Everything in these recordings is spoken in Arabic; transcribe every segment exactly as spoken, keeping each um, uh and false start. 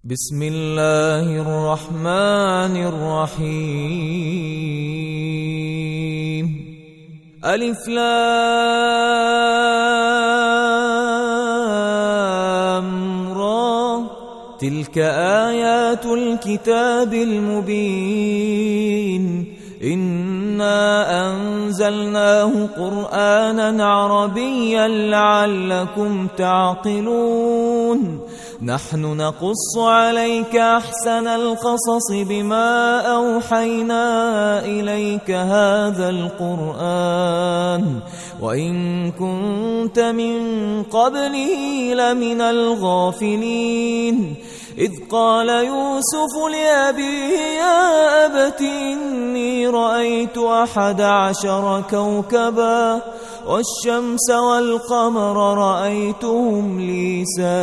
بسم الله الرحمن الرحيم. ألف لام را، تلك آيات الكتاب المبين. إنا أنزلناه قرآنا عربيا لعلكم تعقلون. نحن نقص عليك أحسن القصص بما أوحينا إليك هذا القرآن وإن كنت من قبله لمن الغافلين. إذ قال يوسف لأبيه يا أبت إني رأيت أحد عشر كوكبا والشمس والقمر رأيتهم لي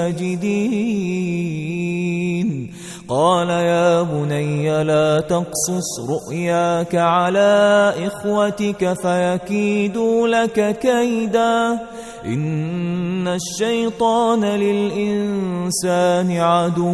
ساجدين. قال يا بني لا تقصص رؤياك على إخوتك فيكيدوا لك كيدا إن الشيطان للإنسان عدو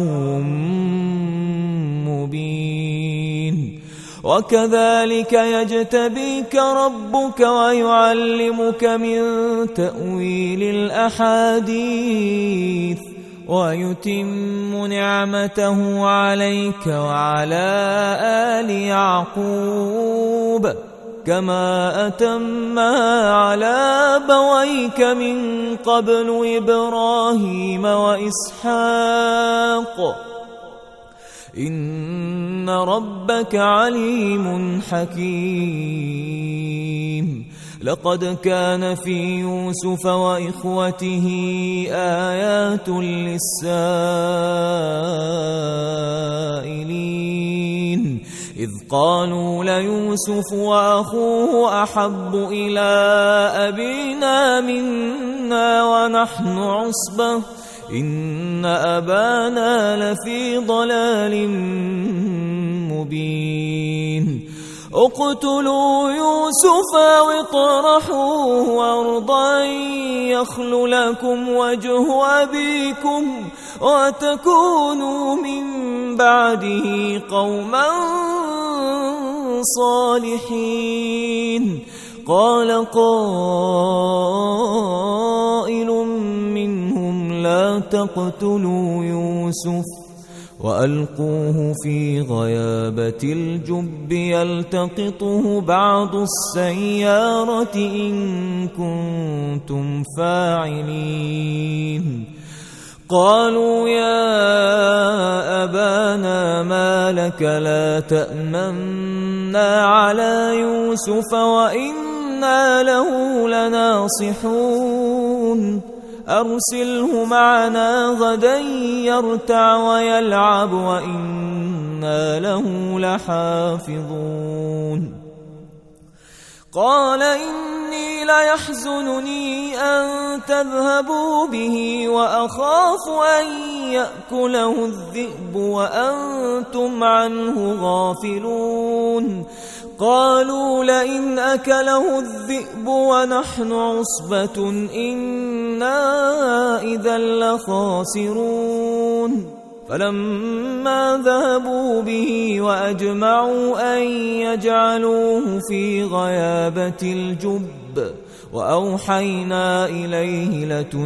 مبين. وكذلك يجتبيك ربك ويعلمك من تأويل الأحاديث ويتم نعمته عليك وعلى آل يعقوب كما أتمها على أبويك من قبل إبراهيم وإسحاق إن ربك عليم حكيم. لقد كان في يوسف وإخوته آيات للسائلين إذ قالوا ليوسف وأخوه أحب إلى أبينا منا ونحن عصبة إن أبانا لفي ضلال مبين. اقتلوا يوسف واطرحوه أرضا يخل لكم وجه أبيكم وتكونوا من بعده قوما صالحين. قال قائل منهم لا تقتلوا يوسف وألقوه في غيابة الجب يلتقطه بعض السيارة إن كنتم فاعلين. قالوا يا أبانا ما لك لا تأمنا على يوسف وإنا له لناصحون. أرسله معنا غدا يرتع ويلعب وإنا له لحافظون. قال إني ليحزنني أن تذهبوا به وأخاف أن يأكله الذئب وأنتم عنه غافلون. قالوا لئن أكله الذئب ونحن عصبة إنا إذا لخاسرون. فلما ذهبوا به وأجمعوا أن يجعلوه في غيابة الجب وأوحينا إليه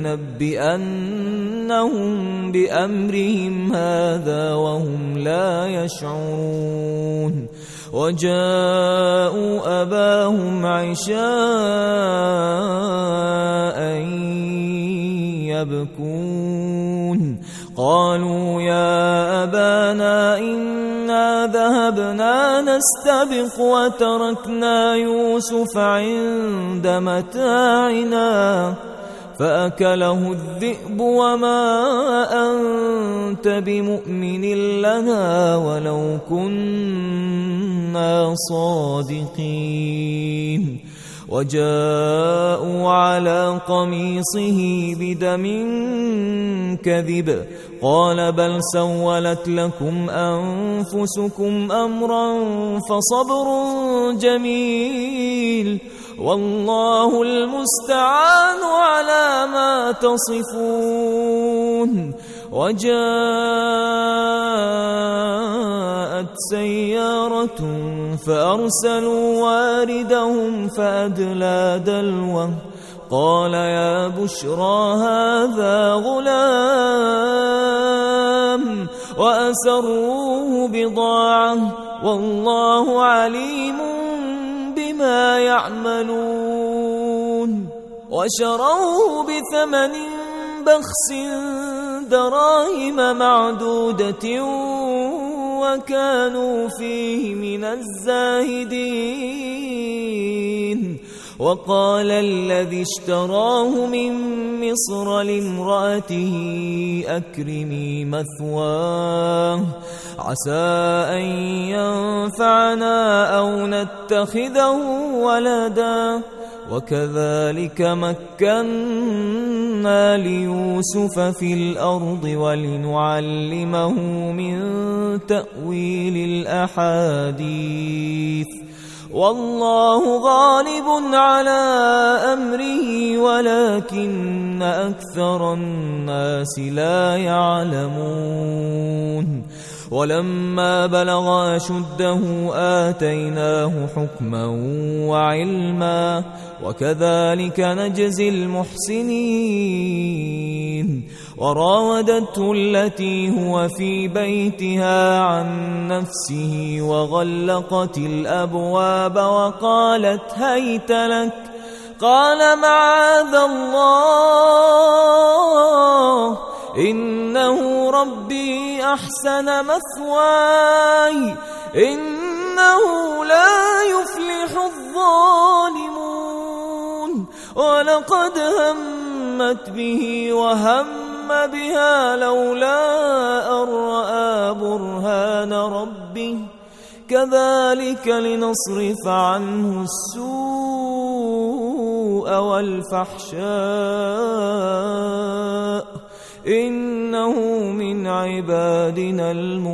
لتنبئنهم بأمرهم هذا وهم لا يشعرون. وجاءوا أباهم عشاء يبكون. قالوا يا أبانا إنا ذهبنا نستبق وتركنا يوسف عند متاعنا فأكله الذئب وما أنت بمؤمن لنا ولو كنا صادقين. وجاءوا على قميصه بدم كذب قال بل سولت لكم أنفسكم أمرا فصبر جميل والله المستعان على ما تصفون. وجاء سيارة فأرسلوا واردهم فأدلى دلوه قال يا بشرى هذا غلام وأسروه بضاعة والله عليم بما يعملون وشروه بثمن بخس دراهم معدودة وكانوا فيه من الزاهدين وقال الذي اشتراه من مصر لامرأته أكرمي مثواه عسى أن ينفعنا أو نتخذه ولدا وكذلك مكنا ليوسف في الأرض ولنعلمه من تأويل الأحاديث والله غالب على أمره ولكن أكثر الناس لا يعلمون ولما بلغ أشده آتيناه حكما وعلما وكذلك نجزي المحسنين وراودته التي هو في بيتها عن نفسه وغلقت الأبواب وقالت هيت لك قال معاذ الله إنه ربي أحسن مثواي إنه لا يفلح الظالمون ولقد همت به وهم بها لولا أن رأى برهان ربه كذلك لنصرف عنه السوء والفحشاء إنه من عبادنا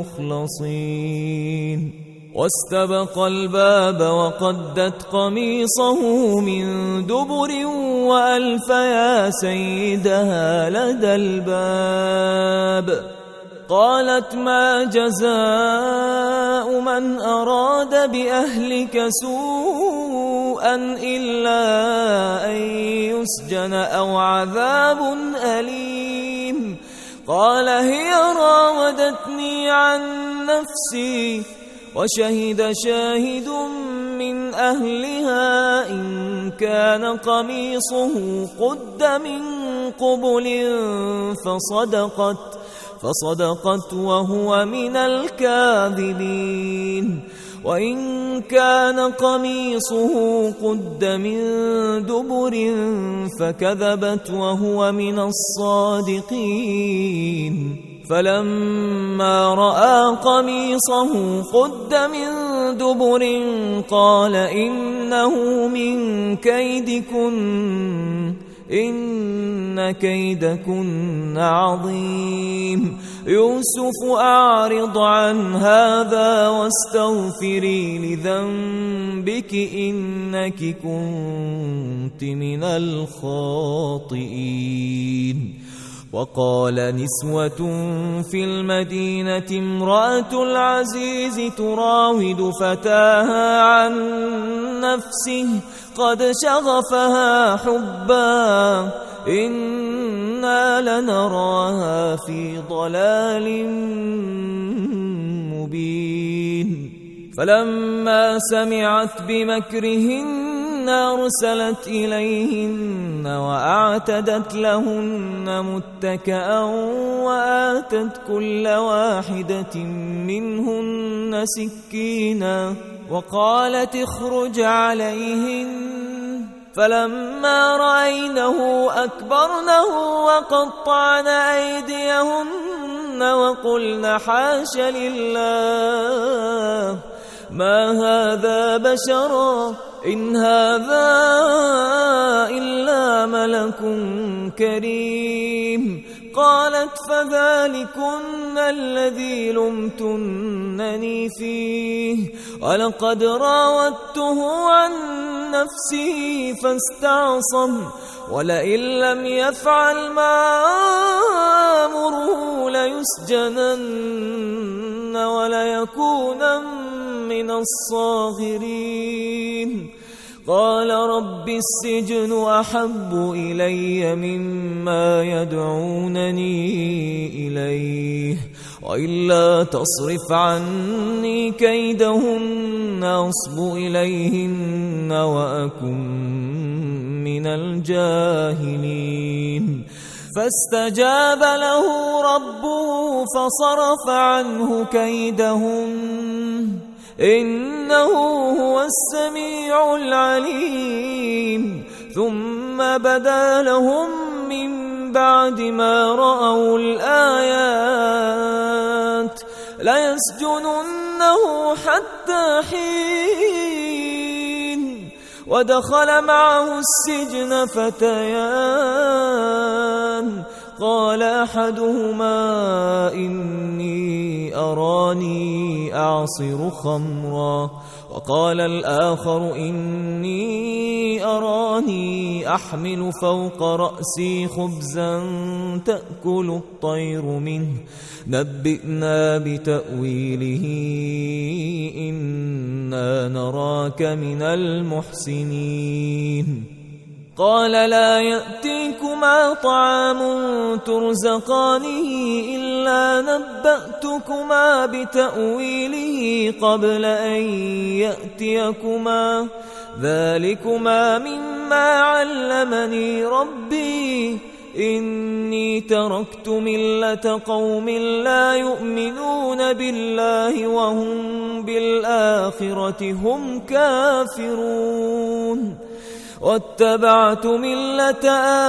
المخلصين واستبق الباب وقدت قميصه من دبر وألف يا سيدها لدى الباب قالت ما جزاء من أراد بأهلك سوءا إلا أن يسجن أو عذاب أليم قال هي راودتني عن نفسي وشهد شاهد من أهلها إن كان قميصه قد من قبل فصدقت فصدقت وهو من الكاذبين وإن كان قميصه قد من دبر فكذبت وهو من الصادقين فلما رأى قميصه قد من دبر قال إنه من كيدكن إن كيدكن عظيم يوسف أعرض عن هذا واستغفري لذنبك إنك كنت من الخاطئين وقال نسوة في المدينة امرأة العزيز تراود فتاها عن نفسه قد شغفها حبا إنا لنراها في ضلال مبين فلما سمعت بمكرهن أرسلت إليهن وأعتدت لهن متكئا وآتت كل واحدة منهن سكينا وقالت اخرج عليهن فلما رأينه أكبرنه وقطعن أيديهن وقلن حاش لله ما هذا بشرا إن هذا إلا ملك كريم قالت فذلكن الذي لمتنني فيه ولقد راودته عن نفسه فاستعصم ولئن لم يفعل ما أمره ليسجنن وليكونا من الصاغرين. قال رب السجن أحب إلي مما يدعونني إليه، وإلا تصرف عني كيدهن أصب إليهن وأكن من الجاهلين. فاستجاب له ربه فصرف عنه كيدهن، إنه هو السميع العليم. ثم بدا لهم من بعد ما رأوا الآيات ليسجننه حتى حين. ودخل معه السجن فتيان، قال أحدهما إني أراني أعصر خمرا، وقال الآخر إني أراني أحمل فوق رأسي خبزا تأكل الطير منه، نبئنا بتأويله إنا نراك من المحسنين. قال لا يأتيكما طعام ترزقانه إلا نبأتكما بتأويله قبل أن يأتيكما، ذلكما مما علمني ربي، إني تركت ملة قوم لا يؤمنون بالله وهم بالآخرة هم كافرون، واتبعت ملة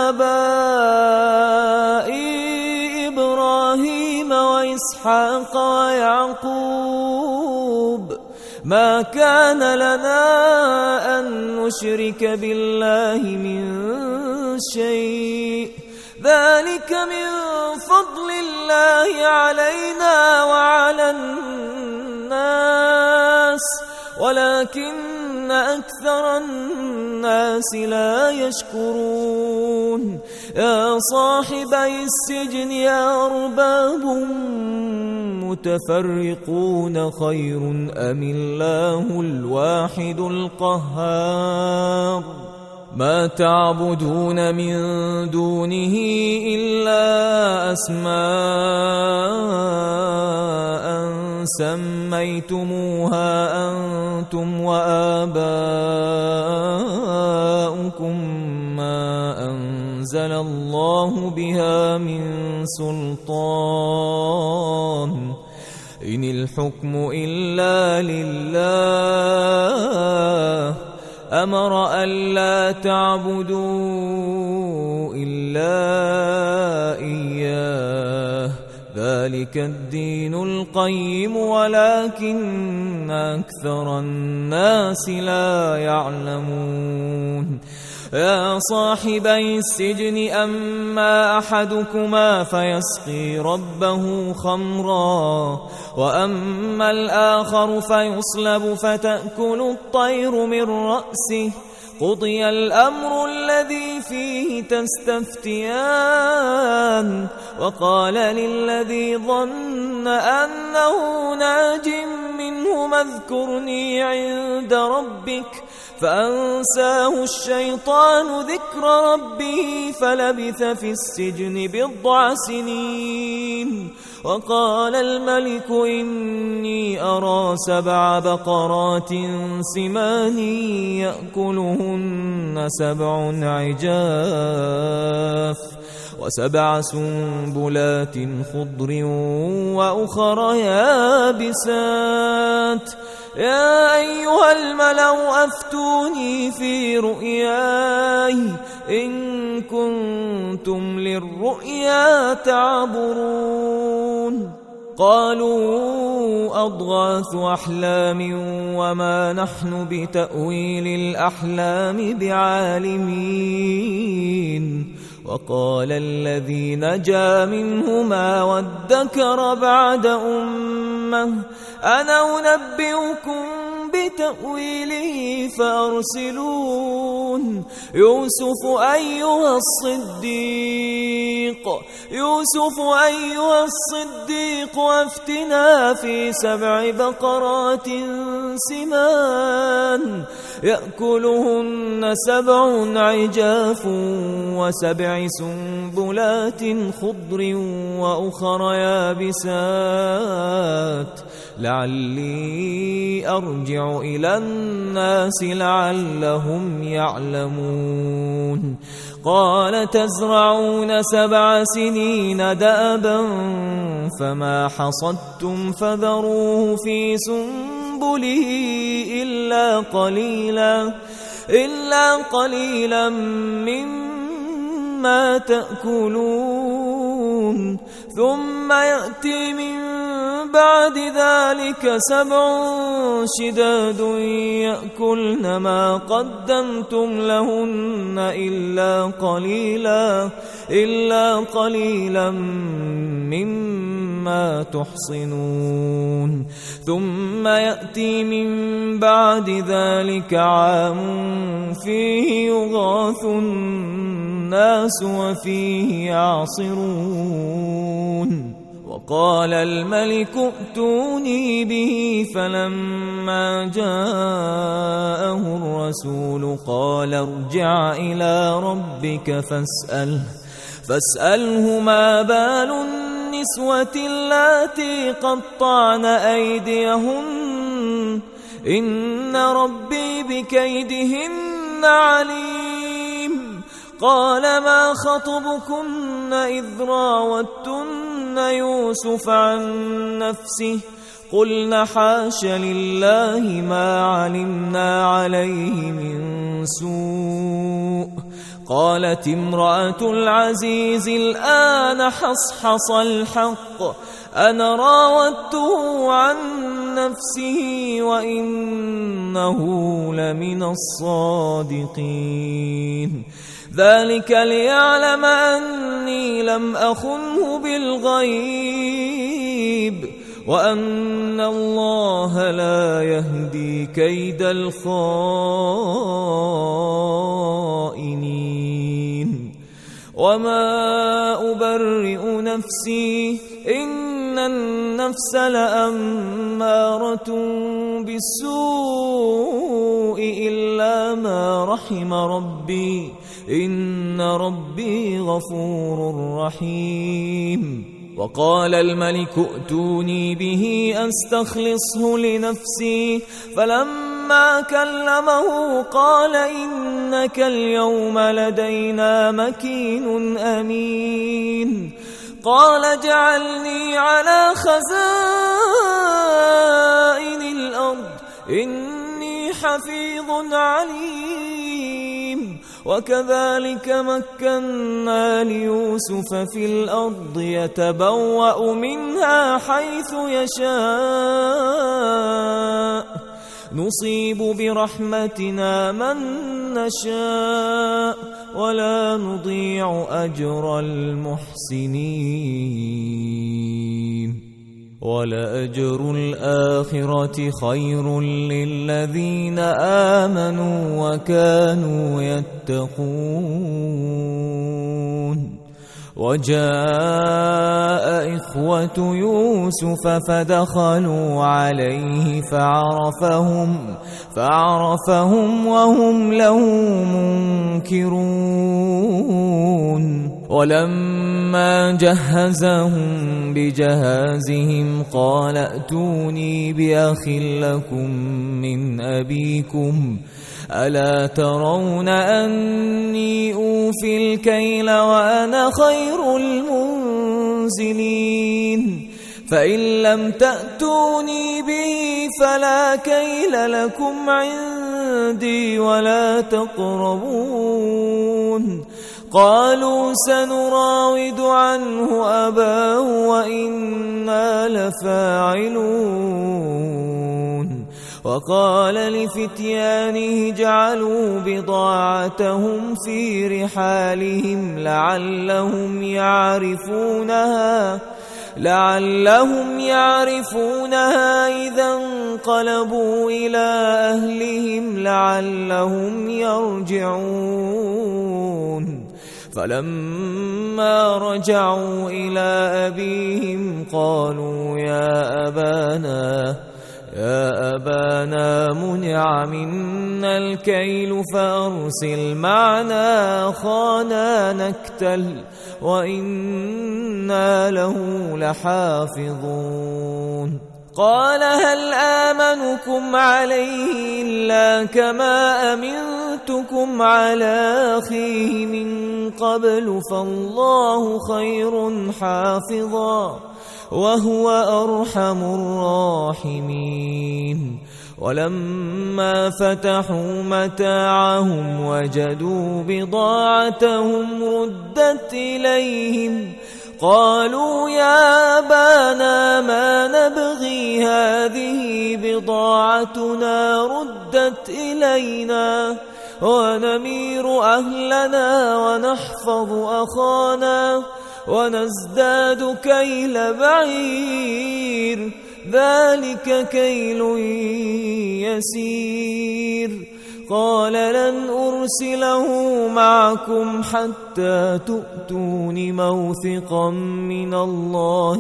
آبائي إبراهيم وإسحاق ويعقوب، ما كان لنا أن نشرك بالله من شيء، ذلك من فضل الله علينا وعلى الناس ولكن أكثر الناس لا يشكرون. يا صاحبي السجن أرباب متفرقون خير أم الله الواحد القهار؟ ما تعبدون من دونه إلا أسماء سميتموها أنتم وآباؤكم ما أنزل الله بها من سلطان، إن الحكم إلا لله، أمر ألا تعبدوا إلا إياه، ذلك الدين القيم ولكن أكثر الناس لا يعلمون. يا صاحبي السجن أما أحدكما فيسقي ربه خمرا، وأما الآخر فيصلب فتأكل الطير من رأسه، قضي الأمر الذي فيه تستفتيان. وقال للذي ظن أنه ناج منهما اذكرني عند ربك، فأنساه الشيطان ذكر ربه فلبث في السجن بضع سنين. وقال الملك إني أرى سبع بقرات سمان يأكلهن سبع عجاف وسبع سنبلات خضر وأخر يابسات. يا أيها الملأ أفتوني في رؤياي إن كنتم للرؤيا تعبرون. قالوا أضغاث أحلام وما نحن بتأويل الأحلام بعالمين. وقال الذي نجا منهما وادكر بعد أمة أنا أنبئكم بتأويله فأرسلون يوسف أيها الصديق يوسف أيها الصديق أفتنا في سبع بقرات سمان يأكلهن سبع عجاف وسبع سنبلات خضر وأخر يابسات لعلي أرجع إلى الناس لعلهم يعلمون قال تزرعون سبع سنين دأبا فما حصدتم فذروه في سنبله إلا قليلا إلا قليلا مما تأكلون ثم يأتي من بعد ذلك سبع شداد يأكلن ما قدمتم لهن إلا قليلا إلا قليلا مما تحصنون ثم يأتي من بعد ذلك عام فيه يغاث الناس وفيه يعصرون وقال الملك ائتوني به فلما جاءه الرسول قال ارجع إلى ربك فاسأله فاسأله ما بال النسوة اللاتي قطعن أيديهن إن ربي بكيدهن عليم قال ما خطبكن إذ راوتن يوسف عن نفسه قلنا حاش لله ما علمنا عليه من سوء قالت امرأة العزيز الآن حصحص الحق أنا راودته عن نفسه وإنه لمن الصادقين ذلك ليعلم أني لم أخنه بالغيب وأن الله لا يهدي كيد الخائنين وما أبرئ نفسي إن النفس لأمارة بالسوء إلا ما رحم ربي إن ربي غفور رحيم وقال الملك ائتوني به أستخلصه لنفسي فلما كلمه قال إنك اليوم لدينا مكين أمين قال اجعلني على خزائن الأرض إني حفيظ عليم وكذلك مكنا ليوسف في الأرض يتبوأ منها حيث يشاء نصيب برحمتنا من نشاء ولا نضيع أجر المحسنين ولأجر الآخرة خير للذين آمنوا وكانوا يتقون وجاء إخوة يوسف فدخلوا عليه فعرفهم فعرفهم وهم له منكرون ولما جهزهم بجهازهم قال ائتوني بأخ لكم من أبيكم ألا ترون أني أوفي الكيل وأنا خير المنزلين فإن لم تأتوني به فلا كيل لكم عندي ولا تقربون قالوا سنراود عنه أباه وإنا لفاعلون وقال لفتيانه اجعلوا بضاعتهم في رحالهم لعلهم يعرفونها لعلهم يعرفونها إذا انقلبوا إلى أهلهم لعلهم يرجعون فلما رجعوا إلى أبيهم قالوا يا أبانا يا أبانا منع منا الكيل فأرسل معنا أخانا نكتل وإنا له لحافظون قال هل آمنكم عليه إلا كما أمنتكم على أخيه من قبل فالله خير حافظا وهو أرحم الراحمين ولما فتحوا متاعهم وجدوا بضاعتهم ردت إليهم قالوا يا أبانا ما نبغي هذه بضاعتنا ردت إلينا ونمير أهلنا ونحفظ أخانا ونزداد كيل بعير ذلك كيل يسير قال لن أرسله معكم حتى تؤتون موثقا من الله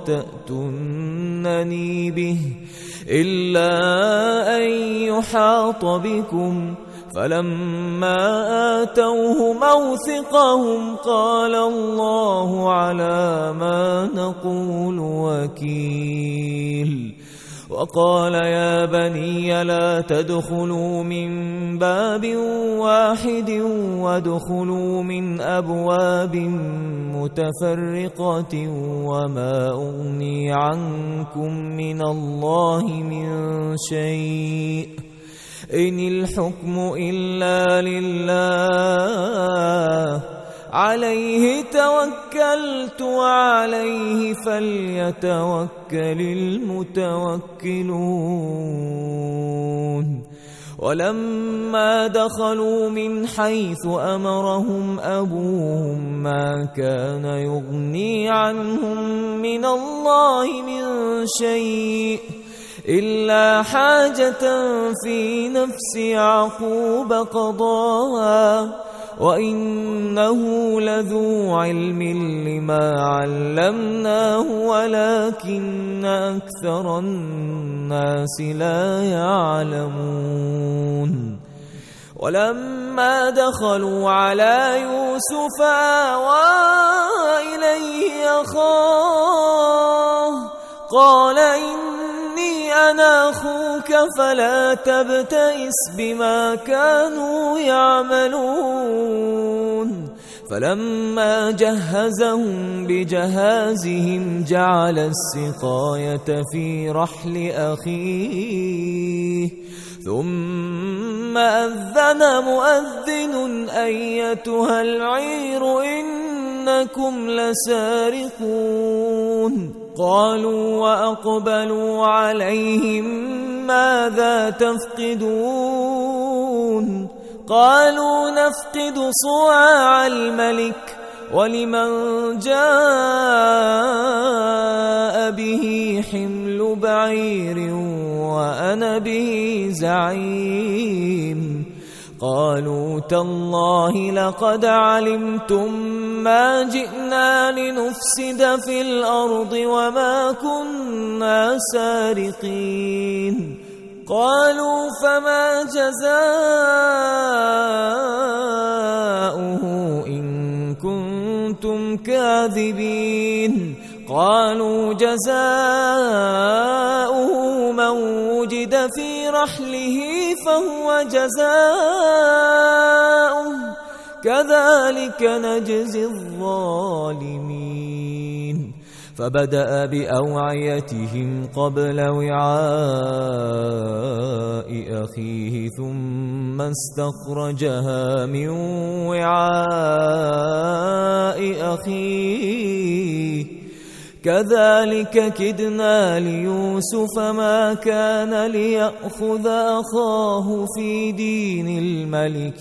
لتأتونني به إلا أن يحاط بكم فلما آتوه موثقهم قال الله على ما نقول وكيل وقال يا بني لا تدخلوا من باب واحد وادخلوا من أبواب متفرقة وما أغني عنكم من الله من شيء إن الحكم إلا لله عليه توكلت وعليه فليتوكل المتوكلون ولما دخلوا من حيث أمرهم أبوهم ما كان يغني عنهم من الله من شيء إلا حاجة في نفس يعقوب قضاها وإنه لذو علم لما علمناه ولكن أكثر الناس لا يعلمون ولما دخلوا على يوسف آوى إليه أخاه قال إني أنا أخوك فلا تبتئس بما كانوا يعملون فلما جهزهم بجهازهم جعل السقاية في رحل أخيه ثم أذن مؤذن أيتها العير إنكم لسارقون قالوا وأقبلوا عليهم ماذا تفقدون قالوا نفقد صواع الملك ولمن جاء به حمل بعير وأنا به زعيم قالوا تالله لقد علمتم ما جئنا لنفسد في الأرض وما كنا سارقين قالوا فما جزاؤه إن كنتم كاذبين قالوا جزاؤه من وجد في رحله فهو جزاؤه كذلك نجزي الظالمين فبدأ بأوعيتهم قبل وعاء أخيه ثم استخرجها من وعاء أخيه كذلك كدنا ليوسف ما كان ليأخذ أخاه في دين الملك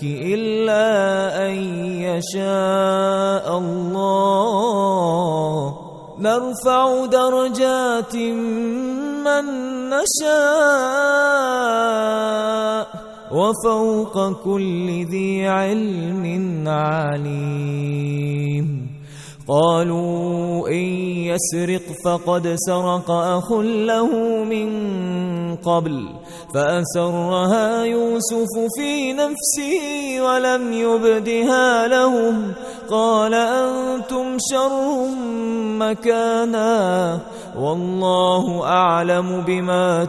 إلا أن يشاء الله نرفع درجات من نشاء وفوق كل ذي علم عليم. قالوا إن يسرق فقد سرق أخ له من قبل فأسرها يوسف في نفسه ولم يبدها لهم قال أنتم شر مكانا والله أعلم بما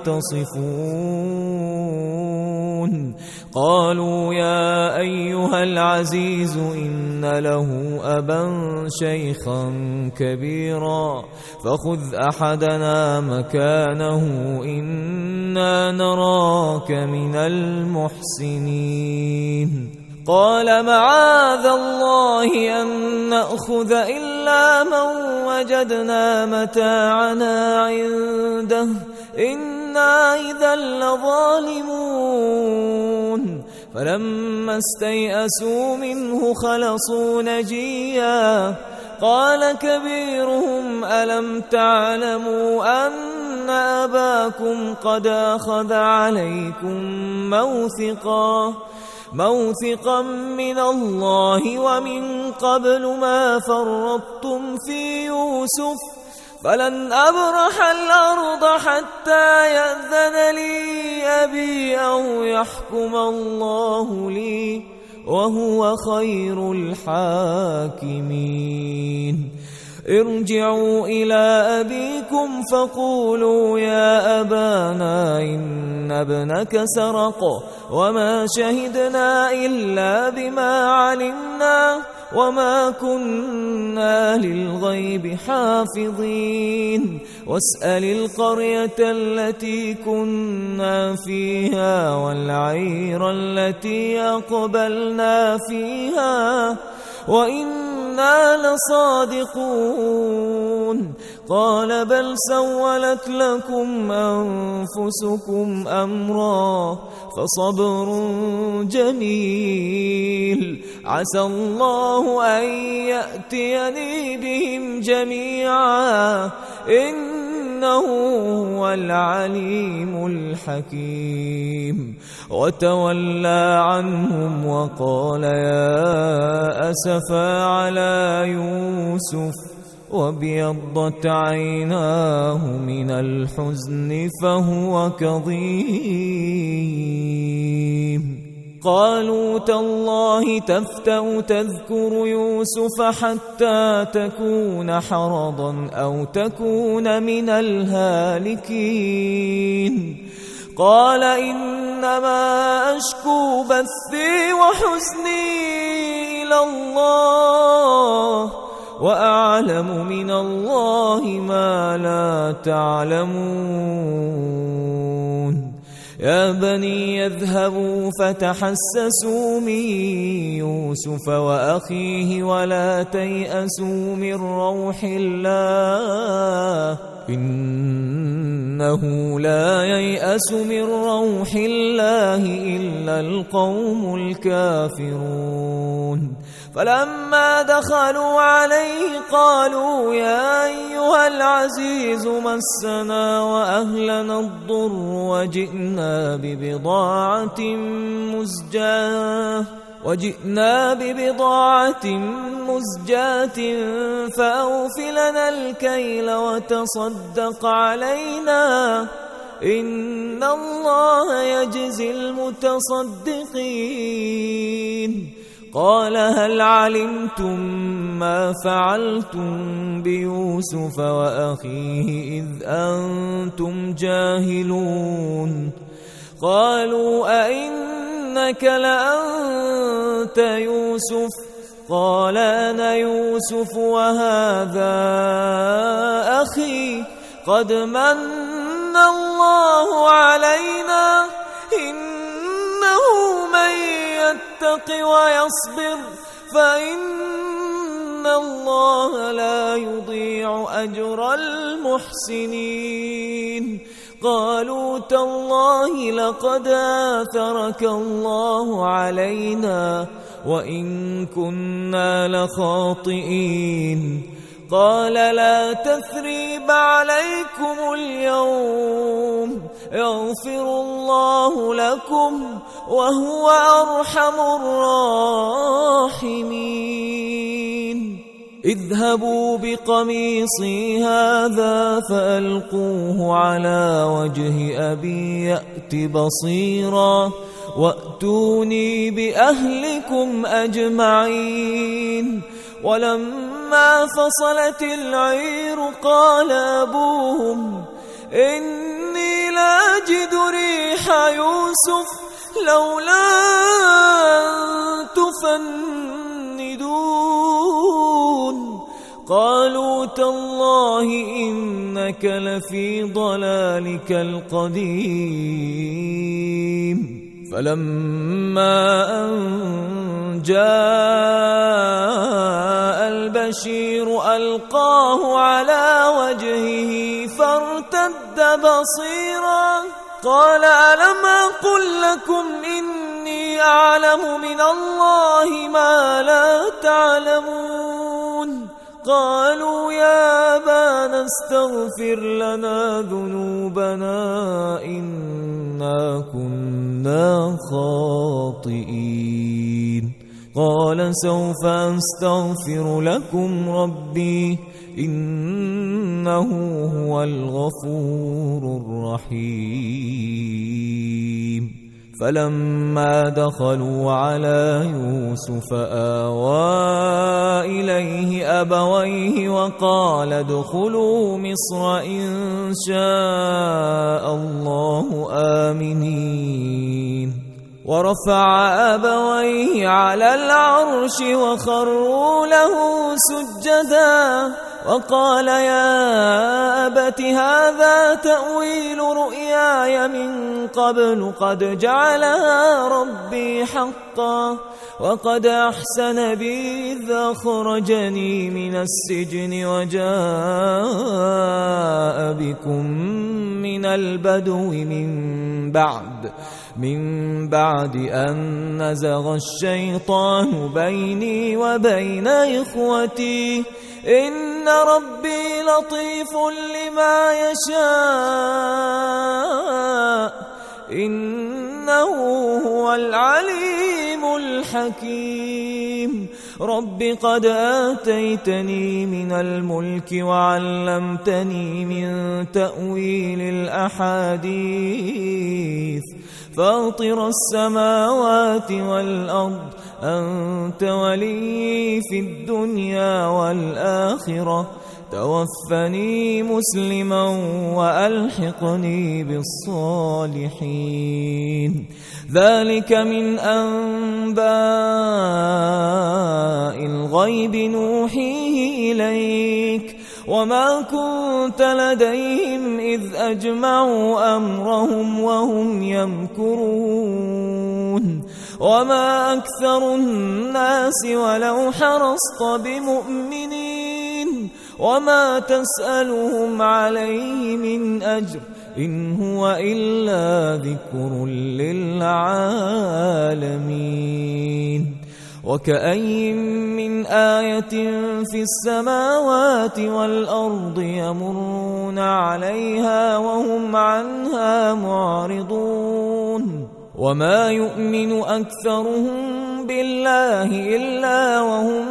تصفون. قالوا يا أيها العزيز إن له أبا شيخا كبيرا فخذ أحدنا مكانه إنا نراك من المحسنين. قال معاذ الله أن نأخذ إلا من وجدنا متاعنا عنده إنا إذا لظالمون. فلما استيئسوا منه خلصوا نجيا قال كبيرهم ألم تعلموا أن أباكم قد أخذ عليكم موثقا موثقا من الله ومن قبل ما فرطتم في يوسف فلن أبرح الأرض حتى يأذن لي أبي أو يحكم الله لي وهو خير الحاكمين. ارجعوا إلى أبيكم فقولوا يا أبانا إن ابنك سرق وما شهدنا إلا بما علمنا وما كنا للغيب حافظين واسأل القرية التي كنا فيها والعير التي أقبلنا فيها وإنا لصادقون. قال بل سولت لكم أنفسكم أمرا فصبر جميل عسى الله أن يأتيني بهم جميعا إنه هو العليم الحكيم. وتولى عنهم وقال يا أسفا على يوسف وابيضت عيناه من الحزن فهو كظيم. قالوا تالله تفتأ تذكر يوسف حتى تكون حرضا أو تكون من الهالكين. قال إنما أشكو بثي وحزني إلى الله وأعلم من الله ما لا تعلمون. يا بني يذهبوا فتحسسوا من يوسف وأخيه ولا تيأسوا من روح الله إنه لا ييأس من روح الله إلا القوم الكافرون. فلما دخلوا عليه قالوا يا أيها العزيز مسنا وأهلنا الضر وجئنا ببضاعة مزجاة وجئنا ببضاعة مزجاة فأوف لنا الكيل وتصدق علينا إن الله يجزي المتصدقين. قال هل علمتم ما فعلتم بيوسف وأخيه إذ أنتم جاهلون؟ قالوا أئنك لأنت يوسف؟ قال أنا يوسف وهذا أخي قد من الله علينا إنه من يتق ويصبر فإن الله لا يضيع أجر المحسنين. قالوا تالله لقد آثرك الله علينا وإن كنا لخاطئين. قال لا تثريب عليكم اليوم يغفر الله لكم وهو أرحم الراحمين اذهبوا بقميصي هذا فألقوه على وجه أبي يأت بصيرا وأتوني بأهلكم أجمعين ولما فصلت العير قال أبوهم إني لا أجد ريح يوسف لولا أن تفندون قالوا تالله إنك لفي ضلالك القديم فلما أن جاء البشير ألقاه على وجهه فارتد بصيرا قال ألم أقل لكم إني أعلم من الله ما لا تعلمون قالوا يا أبانا استغفر لنا ذنوبنا إنا كنا خاطئين قال سوف أستغفر لكم ربي إنه هو الغفور الرحيم فلما دخلوا على يوسف آوى إليه أبويه وقال ادخلوا مصر إن شاء الله آمنين ورفع أبويه على العرش وخروا له سجدا وقال يا أبت هذا تأويل رؤياي من قبل قد جعلها ربي حقا وقد أحسن بي إذ أخرجني من السجن وجاء بكم من البدو من بعد من بعد أن نزغ الشيطان بيني وبين إخوتي إن ربي لطيف لما يشاء إنه هو العليم الحكيم رب قد آتيتني من الملك وعلمتني من تأويل الأحاديث فاطر السماوات والأرض أنت ولي في الدنيا والآخرة توفني مسلما وألحقني بالصالحين ذلك من أنباء الغيب نوحيه إليك وما كنت لديهم إذ أجمعوا أمرهم وهم يمكرون وما أكثر الناس ولو حرصت بمؤمنين وما تسألهم عليه من أجر إن هو إلا ذكر للعالمين وكأي من آية في السماوات والأرض يمرون عليها وهم عنها معرضون وما يؤمن أكثرهم بالله إلا وهم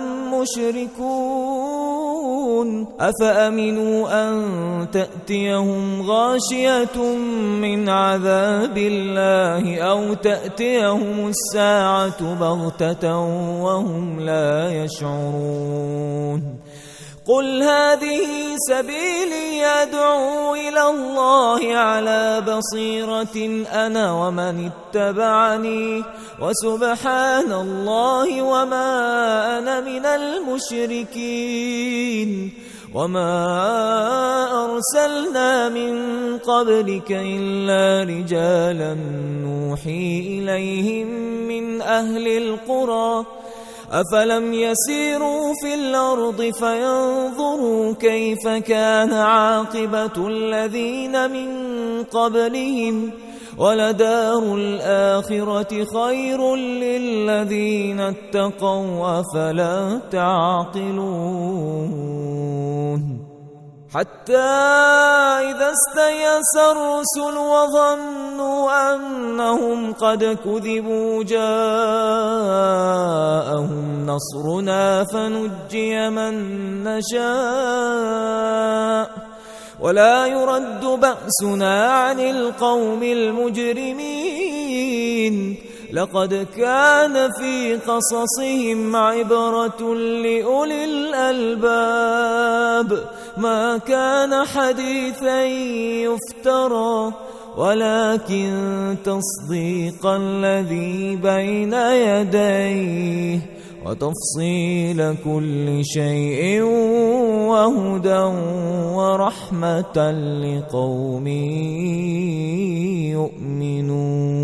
مشركون أفأمنوا أن تأتيهم غاشية من عذاب الله أو تأتيهم الساعة بغتة وهم لا يشعرون قل هذه سبيلي أدعو إلى الله على بصيرة أنا ومن اتبعني وسبحان الله وما أنا من المشركين وما أرسلنا من قبلك إلا رجالا نوحي إليهم من أهل القرى أفلم يسيروا في الأرض فينظروا كيف كان عاقبة الذين من قبلهم ولدار الآخرة خير للذين اتقوا أفلا تعقلون حتى إذا استيأس الرسل وظنوا أنهم قد كذبوا جاءهم نصرنا فنجي من نشاء ولا يرد بأسنا عن القوم المجرمين. لقد كان في قصصهم عبرة لأولي الألباب ما كان حديثا يفترى ولكن تصديق الذي بين يديه وتفصيل كل شيء وهدى ورحمة لقوم يؤمنون.